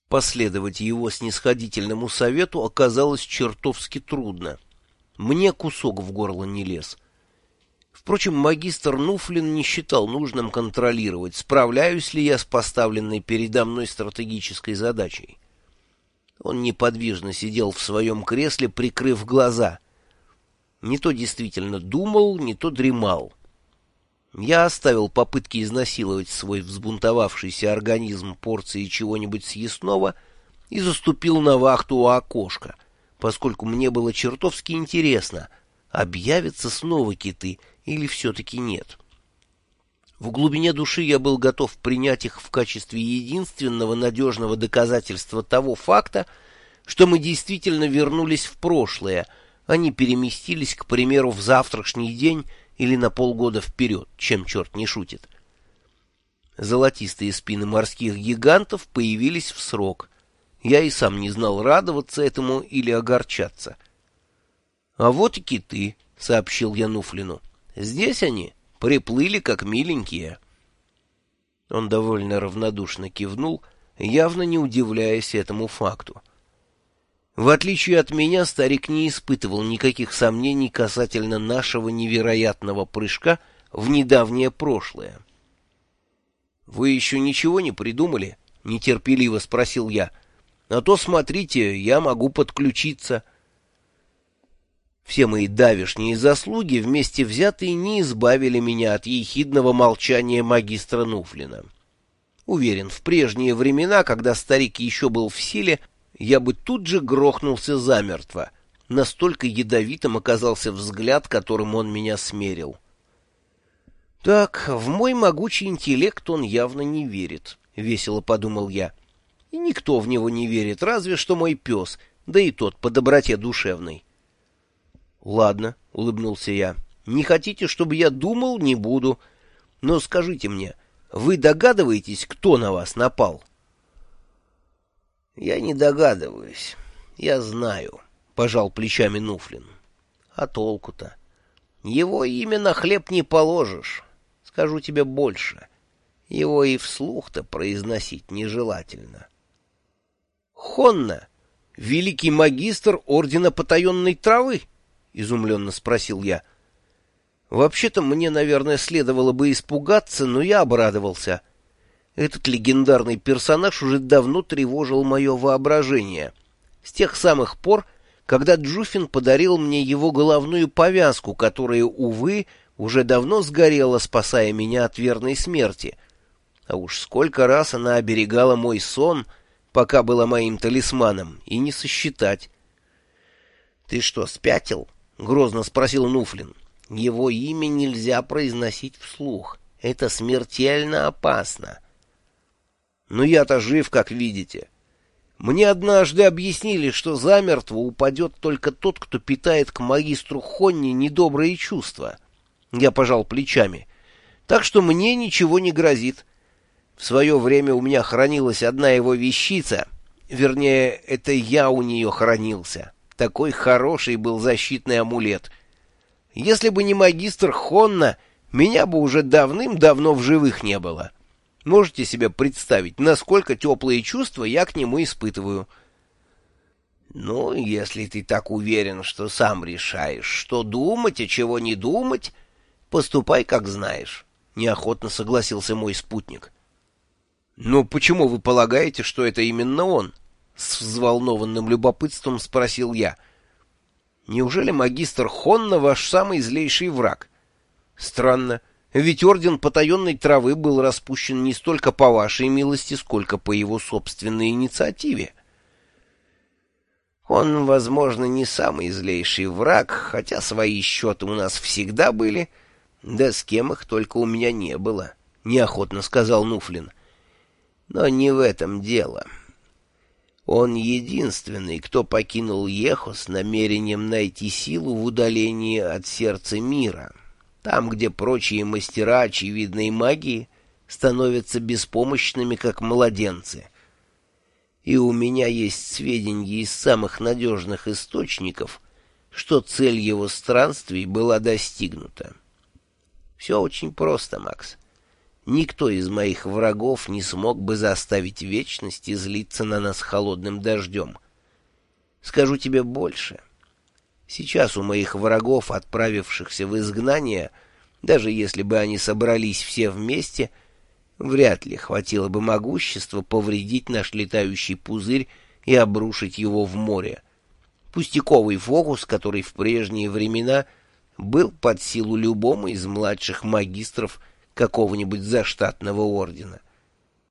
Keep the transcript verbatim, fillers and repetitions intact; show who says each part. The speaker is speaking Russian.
Speaker 1: Последовать его снисходительному совету оказалось чертовски трудно. Мне кусок в горло не лез. Впрочем, магистр Нуфлин не считал нужным контролировать, справляюсь ли я с поставленной передо мной стратегической задачей. Он неподвижно сидел в своем кресле, прикрыв глаза. Не то действительно думал, не то дремал. Я оставил попытки изнасиловать свой взбунтовавшийся организм порцией чего-нибудь съестного и заступил на вахту у окошка, поскольку мне было чертовски интересно, объявятся снова киты или все-таки нет. В глубине души я был готов принять их в качестве единственного надежного доказательства того факта, что мы действительно вернулись в прошлое, а не переместились, к примеру, в завтрашний день или на полгода вперед, чем черт не шутит. Золотистые спины морских гигантов появились в срок. Я и сам не знал, радоваться этому или огорчаться. — А вот и киты, — сообщил я Нуфлину. — Здесь они, приплыли как миленькие. Он довольно равнодушно кивнул, явно не удивляясь этому факту. В отличие от меня, старик не испытывал никаких сомнений касательно нашего невероятного прыжка в недавнее прошлое. — Вы еще ничего не придумали? — нетерпеливо спросил я. — А то, смотрите, я могу подключиться. Все мои давешние заслуги вместе взятые не избавили меня от ехидного молчания магистра Нуфлина. Уверен, в прежние времена, когда старик еще был в силе, я бы тут же грохнулся замертво. Настолько ядовитым оказался взгляд, которым он меня смерил. Так, в мой могучий интеллект он явно не верит, — весело подумал я. И никто в него не верит, разве что мой пес, да и тот по доброте душевной. Ладно, — улыбнулся я, — не хотите, чтобы я думал, не буду. Но скажите мне, вы догадываетесь, кто на вас напал? Я не догадываюсь, я знаю, — пожал плечами Нуфлин. А толку-то? Его имя на хлеб не положишь. Скажу тебе больше. Его и вслух-то произносить нежелательно. Хонна, великий магистр Ордена Потаенной Травы? — изумленно спросил я. Вообще-то мне, наверное, следовало бы испугаться, но я обрадовался. Этот легендарный персонаж уже давно тревожил мое воображение. С тех самых пор, когда Джуфин подарил мне его головную повязку, которая, увы, уже давно сгорела, спасая меня от верной смерти. А уж сколько раз она оберегала мой сон, пока была моим талисманом, и не сосчитать. — Ты что, спятил? — грозно спросил Нуфлин. — Его имя нельзя произносить вслух. Это смертельно опасно. — Но я-то жив, как видите. Мне однажды объяснили, что замертво упадет только тот, кто питает к магистру Хонни недобрые чувства. Я пожал плечами. Так что мне ничего не грозит. В свое время у меня хранилась одна его вещица. Вернее, это я у нее хранился. Такой хороший был защитный амулет. Если бы не магистр Хонна, меня бы уже давным-давно в живых не было. Можете себе представить, насколько теплые чувства я к нему испытываю? — Ну, если ты так уверен, что сам решаешь, что думать, а чего не думать, поступай, как знаешь, — неохотно согласился мой спутник. — Но почему вы полагаете, что это именно он? — с взволнованным любопытством спросил я. — Неужели магистр Хонна ваш самый злейший враг? Странно. Ведь Орден Потаенной Травы был распущен не столько по вашей милости, сколько по его собственной инициативе. Он, возможно, не самый злейший враг, хотя свои счеты у нас всегда были, да с кем их только у меня не было, — неохотно сказал Нуфлин. Но не в этом дело. Он единственный, кто покинул Ехо с намерением найти силу в удалении от сердца мира. Там, где прочие мастера очевидной магии становятся беспомощными, как младенцы. И у меня есть сведения из самых надежных источников, что цель его странствий была достигнута. Все очень просто, Макс. никто из моих врагов не смог бы заставить вечность излиться на нас холодным дождем. Скажу тебе больше. Сейчас у моих врагов, отправившихся в изгнание, даже если бы они собрались все вместе, вряд ли хватило бы могущества повредить наш летающий пузырь и обрушить его в море. Пустяковый фокус, который в прежние времена был под силу любому из младших магистров какого-нибудь заштатного ордена.